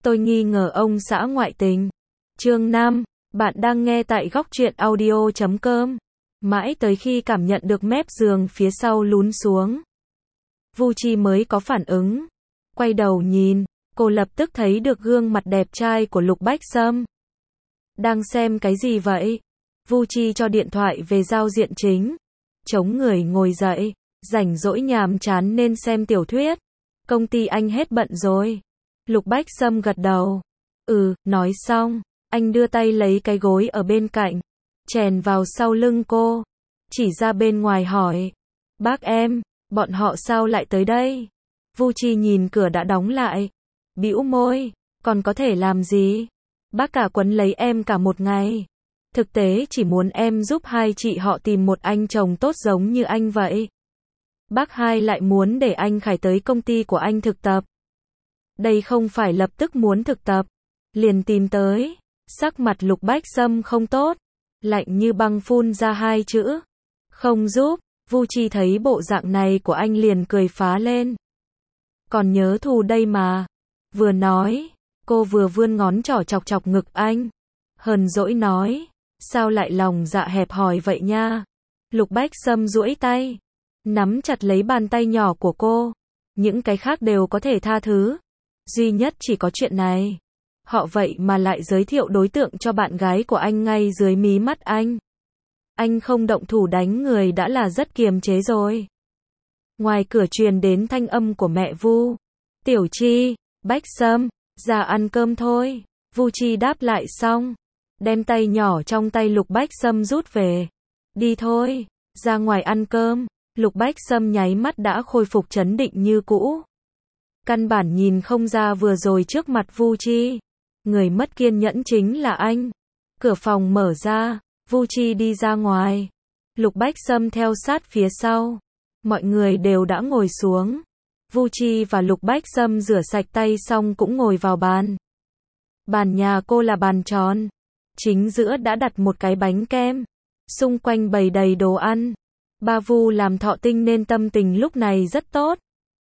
Tôi nghi ngờ ông xã ngoại tình. Chương 5, bạn đang nghe tại góc truyện audio.com. Mãi tới khi cảm nhận được mép giường phía sau lún xuống, Vu Chi mới có phản ứng. Quay đầu nhìn, cô lập tức thấy được gương mặt đẹp trai của Lục Bách Sâm. Đang xem cái gì vậy? Vu Chi cho điện thoại về giao diện chính. Chống người ngồi dậy, rảnh rỗi nhàm chán nên xem tiểu thuyết. Công ty anh hết bận rồi. Lục Bách Sâm gật đầu. Nói xong, anh đưa tay lấy cái gối ở bên cạnh, chèn vào sau lưng cô, chỉ ra bên ngoài hỏi. Bác em, bọn họ sao lại tới đây? Vu Chi nhìn cửa đã đóng lại, bĩu môi, còn có thể làm gì? Bác cả quấn lấy em cả một ngày. Thực tế chỉ muốn em giúp hai chị họ tìm một anh chồng tốt giống như anh vậy. Bác hai lại muốn để anh Khải tới công ty của anh thực tập. Đây không phải lập tức muốn thực tập, liền tìm tới. Sắc mặt Lục Bách Sâm không tốt, lạnh như băng phun ra hai chữ. Không giúp. Vu Chi thấy bộ dạng này của anh liền cười phá lên. Còn nhớ thù đây mà. Vừa nói, cô vừa vươn ngón trỏ chọc chọc ngực anh. Hờn dỗi nói, sao lại lòng dạ hẹp hòi vậy nha? Lục Bách Sâm duỗi tay, nắm chặt lấy bàn tay nhỏ của cô. Những cái khác đều có thể tha thứ, duy nhất chỉ có chuyện này. Họ vậy mà lại giới thiệu đối tượng cho bạn gái của anh ngay dưới mí mắt anh. Anh không động thủ đánh người đã là rất kiềm chế rồi. Ngoài cửa truyền đến thanh âm của mẹ Vu. Tiểu Chi, Bách Sâm, ra ăn cơm thôi. Vu Chi đáp lại xong, đem tay nhỏ trong tay Lục Bách Sâm rút về. Đi thôi, ra ngoài ăn cơm. Lục Bách Sâm nháy mắt đã khôi phục trấn định như cũ. Căn bản nhìn không ra vừa rồi trước mặt Vu Chi, người mất kiên nhẫn chính là anh. Cửa phòng mở ra, Vu Chi đi ra ngoài. Lục Bách Sâm theo sát phía sau. Mọi người đều đã ngồi xuống. Vu Chi và Lục Bách Sâm rửa sạch tay xong cũng ngồi vào bàn. Bàn nhà cô là bàn tròn. Chính giữa đã đặt một cái bánh kem. Xung quanh bày đầy đồ ăn. Ba Vu làm thọ tinh nên tâm tình lúc này rất tốt.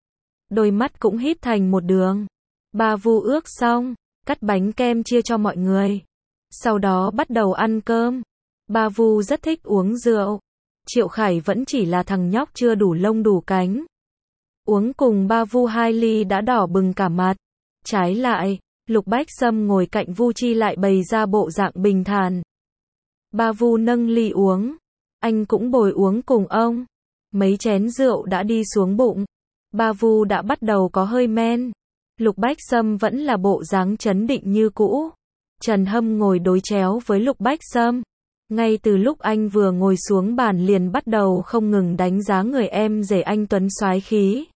Đôi mắt cũng híp thành một đường. Ba Vu ước xong, cắt bánh kem chia cho mọi người. Sau đó bắt đầu ăn cơm. Ba Vu rất thích uống rượu. Triệu Khải vẫn chỉ là thằng nhóc chưa đủ lông đủ cánh. Uống cùng ba Vu 2 ly đã đỏ bừng cả mặt. Trái lại, Lục Bách Sâm ngồi cạnh Vu Chi lại bày ra bộ dạng bình thản. Ba Vu nâng ly uống. Anh cũng bồi uống cùng ông. Mấy chén rượu đã đi xuống bụng. Ba Vu đã bắt đầu có hơi men. Lục Bách Sâm vẫn là bộ dáng trấn định như cũ. Trần Hâm ngồi đối chéo với Lục Bách Sâm. Ngay từ lúc anh vừa ngồi xuống bàn liền bắt đầu không ngừng đánh giá người em rể anh tuấn soái khí.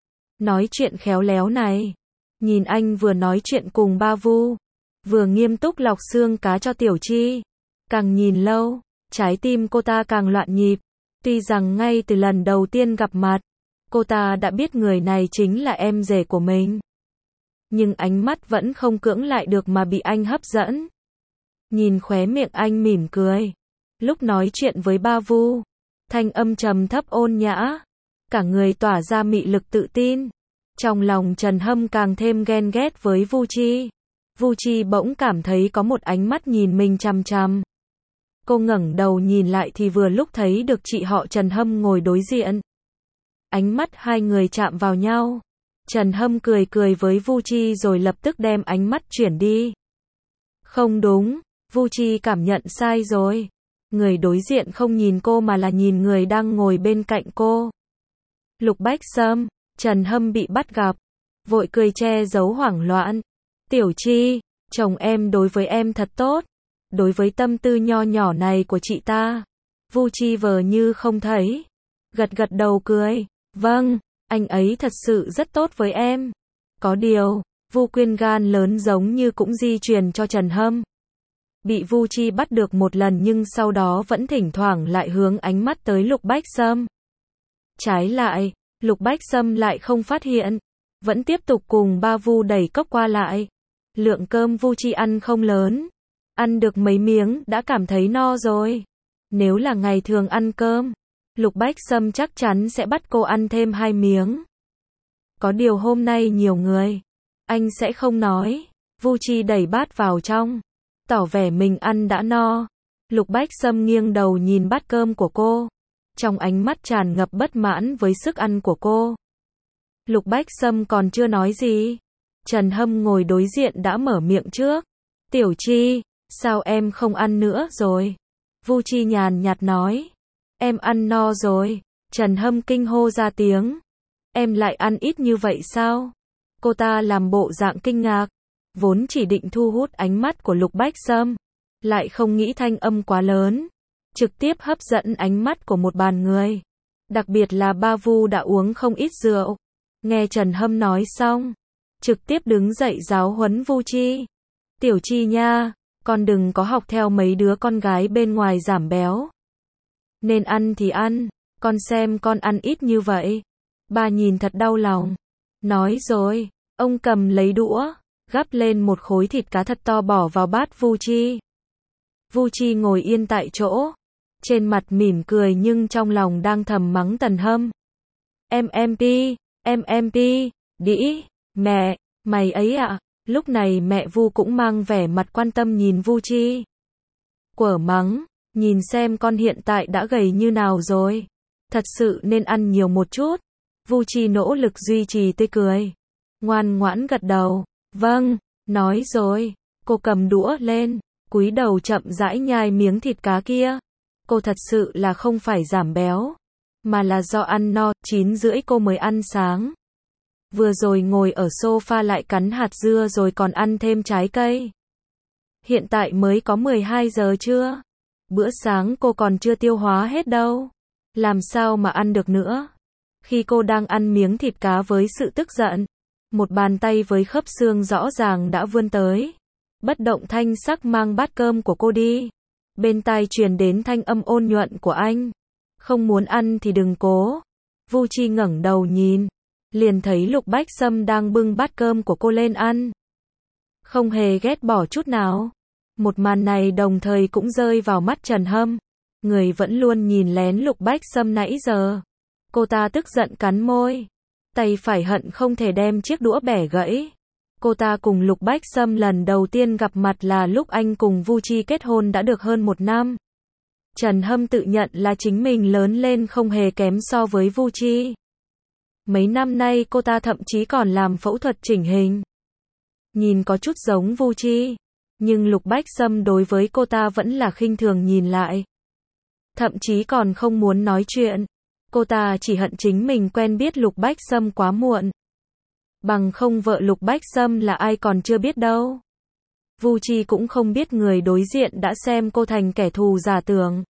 Nói chuyện khéo léo này. Nhìn anh vừa nói chuyện cùng ba Vu, vừa nghiêm túc lọc xương cá cho Tiểu Chi. Càng nhìn lâu, trái tim cô ta càng loạn nhịp. Tuy rằng ngay từ lần đầu tiên gặp mặt, cô ta đã biết người này chính là em rể của mình. Nhưng ánh mắt vẫn không cưỡng lại được mà bị anh hấp dẫn. Nhìn khóe miệng anh mỉm cười. Lúc nói chuyện với ba Vu, thanh âm trầm thấp ôn nhã. Cả người tỏa ra mị lực tự tin. Trong lòng Trần Hâm càng thêm ghen ghét với Vu Chi. Vu Chi bỗng cảm thấy có một ánh mắt nhìn mình chằm chằm. Cô ngẩng đầu nhìn lại thì vừa lúc thấy được chị họ Trần Hâm ngồi đối diện. Ánh mắt hai người chạm vào nhau. Trần Hâm cười cười với Vu Chi rồi lập tức đem ánh mắt chuyển đi. Không đúng, Vu Chi cảm nhận sai rồi. Người đối diện không nhìn cô mà là nhìn người đang ngồi bên cạnh cô. Lục Bách Sâm, Trần Hâm bị bắt gặp, vội cười che giấu hoảng loạn. Tiểu Chi, chồng em đối với em thật tốt. Đối với tâm tư nho nhỏ này của chị ta. Vu Chi vờ như không thấy. Gật gật đầu cười. Vâng, anh ấy thật sự rất tốt với em. Có điều, Vu Quyên gan lớn giống như cũng di truyền cho Trần Hâm. Bị Vu Chi bắt được một lần nhưng sau đó vẫn thỉnh thoảng lại hướng ánh mắt tới Lục Bách Sâm. Trái lại, Lục Bách Sâm lại không phát hiện. Vẫn tiếp tục cùng ba Vu đẩy cốc qua lại. Lượng cơm Vu Chi ăn không lớn. Ăn được mấy miếng đã cảm thấy no rồi. Nếu là ngày thường ăn cơm, Lục Bách Sâm chắc chắn sẽ bắt cô ăn thêm 2 miếng. Có điều hôm nay nhiều người, anh sẽ không nói. Vu Chi đẩy bát vào trong, tỏ vẻ mình ăn đã no. Lục Bách Sâm nghiêng đầu nhìn bát cơm của cô, trong ánh mắt tràn ngập bất mãn với sức ăn của cô. Lục Bách Sâm còn chưa nói gì, Trần Hâm ngồi đối diện đã mở miệng trước. Tiểu Chi, sao em không ăn nữa rồi? Vu Chi nhàn nhạt nói. Em ăn no rồi. Trần Hâm kinh hô ra tiếng. Em lại ăn ít như vậy sao? Cô ta làm bộ dạng kinh ngạc, vốn chỉ định thu hút ánh mắt của Lục Bách Sâm, lại không nghĩ thanh âm quá lớn, trực tiếp hấp dẫn ánh mắt của một bàn người. Đặc biệt là ba Vu đã uống không ít rượu. Nghe Trần Hâm nói xong, trực tiếp đứng dậy giáo huấn Vu Chi. Tiểu Chi nha, con đừng có học theo mấy đứa con gái bên ngoài giảm béo. Nên ăn thì ăn, con xem con ăn ít như vậy. Ba nhìn thật đau lòng. Nói rồi, ông cầm lấy đũa, gắp lên một khối thịt cá thật to bỏ vào bát Vu Chi. Vu Chi ngồi yên tại chỗ, trên mặt mỉm cười nhưng trong lòng đang thầm mắng Trần Hâm. MMP, đĩ, mẹ, mày ấy ạ. Lúc này mẹ Vu cũng mang vẻ mặt quan tâm nhìn Vu Chi. Quở mắng, nhìn xem con hiện tại đã gầy như nào rồi. Thật sự nên ăn nhiều một chút. Vu Chi nỗ lực duy trì tươi cười, ngoan ngoãn gật đầu. Vâng, nói rồi. Cô cầm đũa lên, cúi đầu chậm rãi nhai miếng thịt cá kia. Cô thật sự là không phải giảm béo, mà là do ăn no. 9:30 cô mới ăn sáng. Vừa rồi ngồi ở sofa lại cắn hạt dưa rồi còn ăn thêm trái cây. Hiện tại mới có 12 giờ trưa. Bữa sáng cô còn chưa tiêu hóa hết đâu. Làm sao mà ăn được nữa? Khi cô đang ăn miếng thịt cá với sự tức giận, một bàn tay với khớp xương rõ ràng đã vươn tới, bất động thanh sắc mang bát cơm của cô đi. Bên tai truyền đến thanh âm ôn nhuận của anh. Không muốn ăn thì đừng cố. Vu Chi ngẩng đầu nhìn, liền thấy Lục Bách Sâm đang bưng bát cơm của cô lên ăn. Không hề ghét bỏ chút nào. Một màn này đồng thời cũng rơi vào mắt Trần Hâm, người vẫn luôn nhìn lén Lục Bách Sâm nãy giờ. Cô ta tức giận cắn môi, tay phải hận không thể đem chiếc đũa bẻ gãy. Cô ta cùng Lục Bách Sâm lần đầu tiên gặp mặt là lúc anh cùng Vu Chi kết hôn đã được hơn 1 năm. Trần Hâm tự nhận là chính mình lớn lên không hề kém so với Vu Chi. Mấy năm nay cô ta thậm chí còn làm phẫu thuật chỉnh hình. Nhìn có chút giống Vu Chi, nhưng Lục Bách Sâm đối với cô ta vẫn là khinh thường nhìn lại. Thậm chí còn không muốn nói chuyện. Cô ta chỉ hận chính mình quen biết Lục Bách Sâm quá muộn. Bằng không vợ Lục Bách Sâm là ai còn chưa biết đâu. Vu Chi cũng không biết người đối diện đã xem cô thành kẻ thù giả tưởng.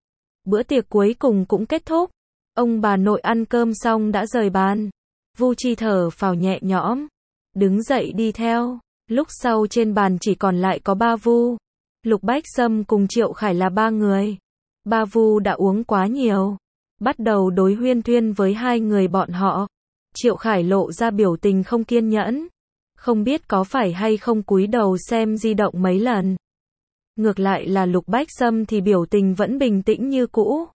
Bữa tiệc cuối cùng cũng kết thúc. Ông bà nội ăn cơm xong đã rời bàn. Vu Chi thở phào nhẹ nhõm, đứng dậy đi theo. Lúc sau trên bàn chỉ còn lại có ba Vu, Lục Bách Sâm cùng Triệu Khải là 3 người. Ba Vu đã uống quá nhiều, bắt đầu đối huyên thuyên với hai người bọn họ. Triệu Khải lộ ra biểu tình không kiên nhẫn, không biết có phải hay không cúi đầu xem di động mấy lần. Ngược lại là Lục Bách Sâm thì biểu tình vẫn bình tĩnh như cũ,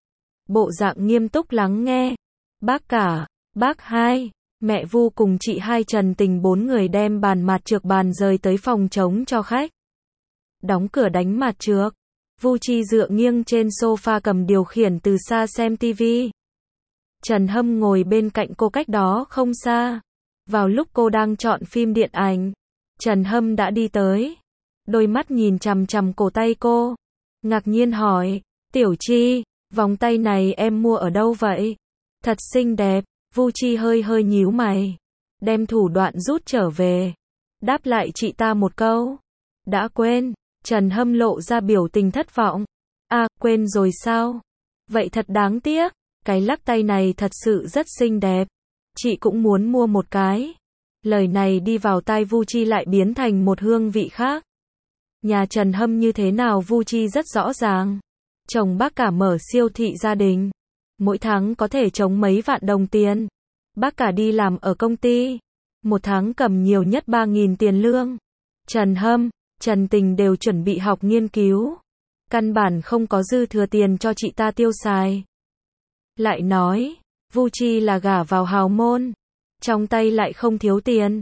bộ dạng nghiêm túc lắng nghe. Bác cả, bác hai, mẹ Vu cùng chị hai Trần Tình 4 người đem bàn mạt trược bàn rời tới phòng trống cho khách. Đóng cửa đánh mạt trược. Vu Chi dựa nghiêng trên sofa cầm điều khiển từ xa xem tivi. Trần Hâm ngồi bên cạnh cô cách đó không xa. Vào lúc cô đang chọn phim điện ảnh, Trần Hâm đã đi tới. Đôi mắt nhìn chằm chằm cổ tay cô, ngạc nhiên hỏi, Tiểu Chi, vòng tay này em mua ở đâu vậy? Thật xinh đẹp. Vu Chi hơi hơi nhíu mày, đem thủ đoạn rút trở về, đáp lại chị ta một câu. Đã quên. Trần Hâm lộ ra biểu tình thất vọng. À, quên rồi sao? Vậy thật đáng tiếc. Cái lắc tay này thật sự rất xinh đẹp. Chị cũng muốn mua một cái. Lời này đi vào tai Vu Chi lại biến thành một hương vị khác. Nhà Trần Hâm như thế nào Vu Chi rất rõ ràng. Chồng bác cả mở siêu thị gia đình, mỗi tháng có thể trống mấy vạn đồng tiền. Bác cả đi làm ở công ty, một tháng cầm nhiều nhất 3.000 tiền lương. Trần Hâm, Trần Tình đều chuẩn bị học nghiên cứu, căn bản không có dư thừa tiền cho chị ta tiêu xài. Lại nói, Vu Chi là gả vào hào môn, trong tay lại không thiếu tiền.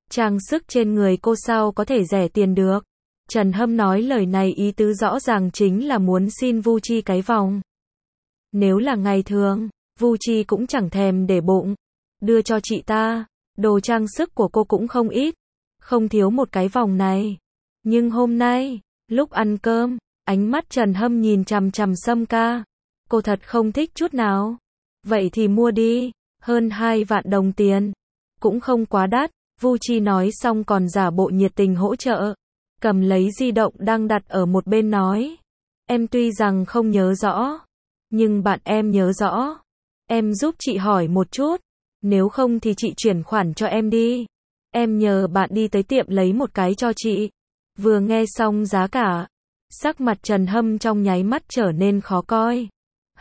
Trang sức trên người cô sao có thể rẻ tiền được. Trần Hâm nói lời này ý tứ rõ ràng chính là muốn xin Vu Chi cái vòng. Nếu là ngày thường, Vu Chi cũng chẳng thèm để bụng. Đưa cho chị ta, đồ trang sức của cô cũng không ít. Không thiếu một cái vòng này. Nhưng hôm nay, lúc ăn cơm, ánh mắt Trần Hâm nhìn chằm chằm Sâm ca. Cô thật không thích chút nào. Vậy thì mua đi, hơn 2 vạn đồng tiền. Cũng không quá đắt, Vu Chi nói xong còn giả bộ nhiệt tình hỗ trợ. Cầm lấy di động đang đặt ở một bên nói. Em tuy rằng không nhớ rõ, nhưng bạn em nhớ rõ. Em giúp chị hỏi một chút, nếu không thì chị chuyển khoản cho em đi. Em nhờ bạn đi tới tiệm lấy một cái cho chị. Vừa nghe xong giá cả, sắc mặt Trần Hâm trong nháy mắt trở nên khó coi.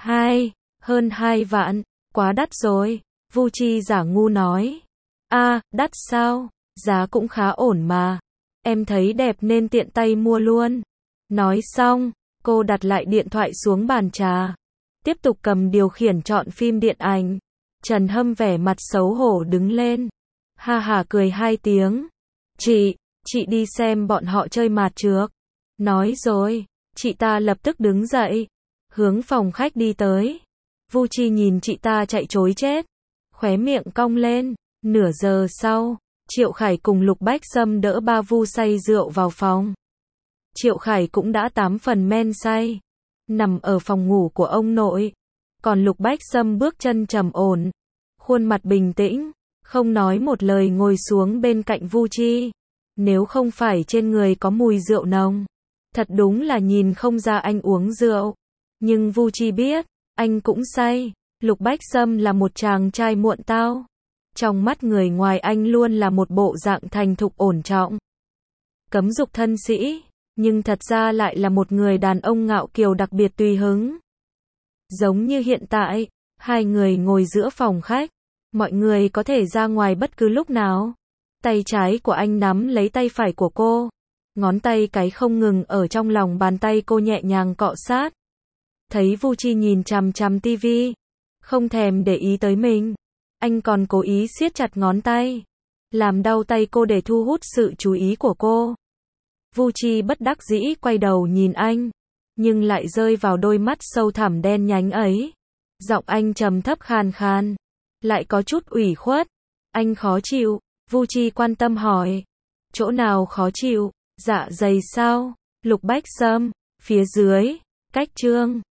Hơn 2 vạn, quá đắt rồi. Vu Chi giả ngu nói. Đắt sao? Giá cũng khá ổn mà. Em thấy đẹp nên tiện tay mua luôn. Nói xong, cô đặt lại điện thoại xuống bàn trà. Tiếp tục cầm điều khiển chọn phim điện ảnh. Trần Hâm vẻ mặt xấu hổ đứng lên. Ha ha cười 2 tiếng. Chị đi xem bọn họ chơi mạt trước. Nói rồi, chị ta lập tức đứng dậy. Hướng phòng khách đi tới. Vu Chi nhìn chị ta chạy trối chết. Khóe miệng cong lên. Nửa giờ sau, Triệu Khải cùng Lục Bách Sâm đỡ ba Vu say rượu vào phòng. Triệu Khải cũng đã 8 phần men say. Nằm ở phòng ngủ của ông nội. Còn Lục Bách Sâm bước chân trầm ổn. Khuôn mặt bình tĩnh. Không nói một lời ngồi xuống bên cạnh Vu Chi. Nếu không phải trên người có mùi rượu nồng. Thật đúng là nhìn không ra anh uống rượu. Nhưng Vu Chi biết, anh cũng say. Lục Bách Sâm là một chàng trai muộn tao. Trong mắt người ngoài anh luôn là một bộ dạng thành thục ổn trọng. Cấm dục thân sĩ, nhưng thật ra lại là một người đàn ông ngạo kiều đặc biệt tùy hứng. Giống như hiện tại, hai người ngồi giữa phòng khách. Mọi người có thể ra ngoài bất cứ lúc nào. Tay trái của anh nắm lấy tay phải của cô. Ngón tay cái không ngừng ở trong lòng bàn tay cô nhẹ nhàng cọ sát. Thấy Vu Chi nhìn chằm chằm tivi, không thèm để ý tới mình. Anh còn cố ý siết chặt ngón tay, làm đau tay cô để thu hút sự chú ý của cô. Vu Chi bất đắc dĩ quay đầu nhìn anh, nhưng lại rơi vào đôi mắt sâu thẳm đen nhánh ấy. Giọng anh trầm thấp khàn khàn, lại có chút ủy khuất. Anh khó chịu, Vu Chi quan tâm hỏi. Chỗ nào khó chịu? Dạ dày sao? Lục Bách Sâm, phía dưới, cách chương.